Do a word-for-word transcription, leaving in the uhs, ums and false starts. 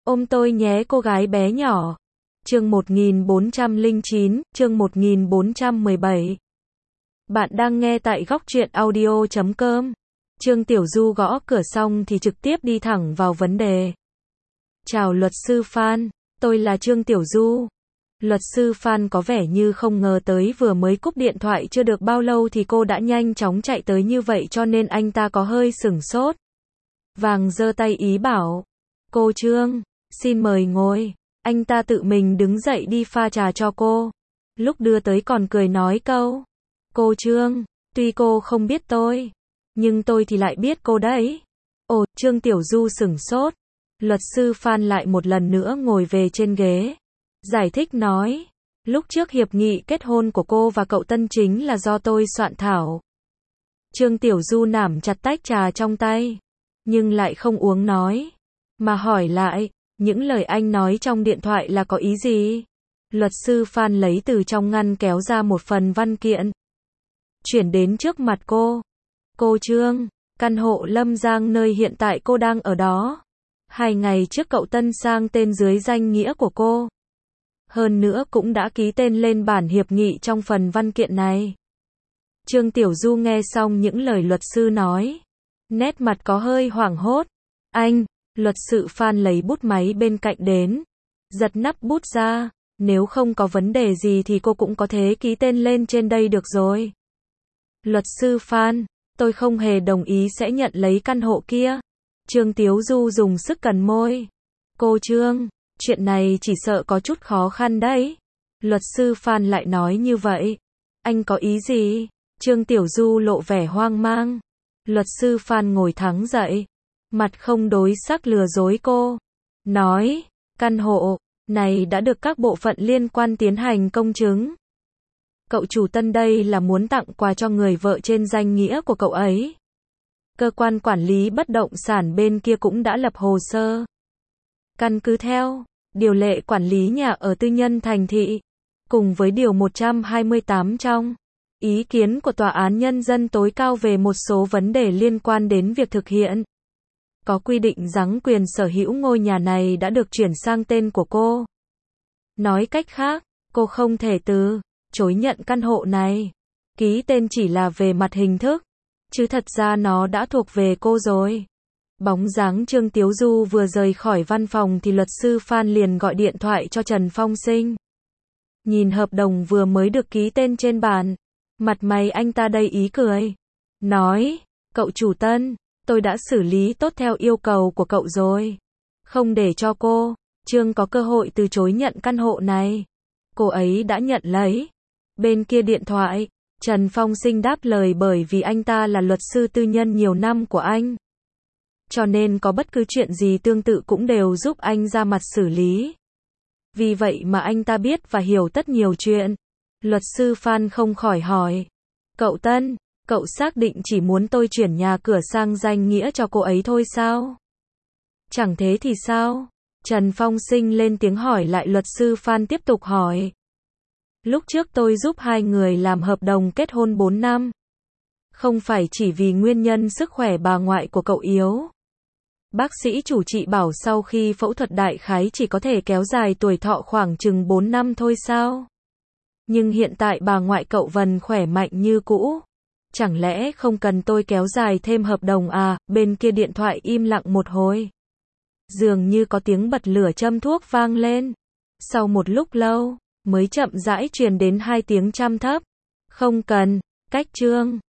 Ôm tôi nhé cô gái bé nhỏ. Chương một nghìn bốn trăm lẻ chín, chương một nghìn bốn trăm mười bảy. Bạn đang nghe tại góc truyện audio chấm com. Trương Tiểu Du gõ cửa xong thì trực tiếp đi thẳng vào vấn đề. Chào luật sư Phan, tôi là Trương Tiểu Du. Luật sư Phan có vẻ như không ngờ tới vừa mới cúp điện thoại chưa được bao lâu thì cô đã nhanh chóng chạy tới như vậy cho nên anh ta có hơi sửng sốt. Vàng giơ tay ý bảo. Cô Trương, xin mời ngồi. Anh ta tự mình đứng dậy đi pha trà cho cô. Lúc đưa tới còn cười nói câu. Cô Trương, tuy cô không biết tôi, nhưng tôi thì lại biết cô đấy. Ồ, Trương Tiểu Du sửng sốt. Luật sư Phan lại một lần nữa ngồi về trên ghế. Giải thích nói. Lúc trước hiệp nghị kết hôn của cô và cậu Tân chính là do tôi soạn thảo. Trương Tiểu Du nắm chặt tách trà trong tay, nhưng lại không uống nói, mà hỏi lại, những lời anh nói trong điện thoại là có ý gì? Luật sư Phan lấy từ trong ngăn kéo ra một phần văn kiện, chuyển đến trước mặt cô. Cô Trương, căn hộ Lâm Giang nơi hiện tại cô đang ở đó, hai ngày trước cậu Tân sang tên dưới danh nghĩa của cô. Hơn nữa cũng đã ký tên lên bản hiệp nghị trong phần văn kiện này. Trương Tiểu Du nghe xong những lời luật sư nói, nét mặt có hơi hoảng hốt. Anh, luật sư Phan lấy bút máy bên cạnh đến, giật nắp bút ra, nếu không có vấn đề gì thì cô cũng có thể ký tên lên trên đây được rồi. Luật sư Phan, tôi không hề đồng ý sẽ nhận lấy căn hộ kia. Trương Tiểu Du dùng sức cắn môi. Cô Trương, chuyện này chỉ sợ có chút khó khăn đấy. Luật sư Phan lại nói như vậy. Anh có ý gì? Trương Tiểu Du lộ vẻ hoang mang. Luật sư Phan ngồi thẳng dậy, mặt không đối sắc lừa dối cô. Nói, căn hộ này đã được các bộ phận liên quan tiến hành công chứng. Cậu chủ Tân đây là muốn tặng quà cho người vợ trên danh nghĩa của cậu ấy. Cơ quan quản lý bất động sản bên kia cũng đã lập hồ sơ. Căn cứ theo điều lệ quản lý nhà ở tư nhân thành thị, cùng với điều một trăm hai mươi tám trong ý kiến của Tòa án Nhân dân tối cao về một số vấn đề liên quan đến việc thực hiện, có quy định rằng quyền sở hữu ngôi nhà này đã được chuyển sang tên của cô. Nói cách khác, cô không thể từ chối nhận căn hộ này. Ký tên chỉ là về mặt hình thức, chứ thật ra nó đã thuộc về cô rồi. Bóng dáng Trương Tiểu Du vừa rời khỏi văn phòng thì luật sư Phan liền gọi điện thoại cho Trần Phong Sinh. Nhìn hợp đồng vừa mới được ký tên trên bàn, mặt mày anh ta đầy ý cười. Nói, cậu chủ Tân, tôi đã xử lý tốt theo yêu cầu của cậu rồi. Không để cho cô, Trương có cơ hội từ chối nhận căn hộ này. Cô ấy đã nhận lấy. Bên kia điện thoại, Trần Phong Sinh đáp lời bởi vì anh ta là luật sư tư nhân nhiều năm của anh. Cho nên có bất cứ chuyện gì tương tự cũng đều giúp anh ra mặt xử lý. Vì vậy mà anh ta biết và hiểu tất nhiều chuyện. Luật sư Phan không khỏi hỏi. Cậu Tân, cậu xác định chỉ muốn tôi chuyển nhà cửa sang danh nghĩa cho cô ấy thôi sao? Chẳng thế thì sao? Trần Phong Sinh lên tiếng hỏi lại luật sư Phan tiếp tục hỏi. Lúc trước tôi giúp hai người làm hợp đồng kết hôn bốn năm. Không phải chỉ vì nguyên nhân sức khỏe bà ngoại của cậu yếu. Bác sĩ chủ trị bảo sau khi phẫu thuật đại khái chỉ có thể kéo dài tuổi thọ khoảng chừng bốn năm thôi sao? Nhưng hiện tại bà ngoại cậu vẫn khỏe mạnh như cũ. Chẳng lẽ không cần tôi kéo dài thêm hợp đồng à? Bên kia điện thoại im lặng một hồi. Dường như có tiếng bật lửa châm thuốc vang lên. Sau một lúc lâu, mới chậm rãi truyền đến hai tiếng trầm thấp. Không cần, cách Trương.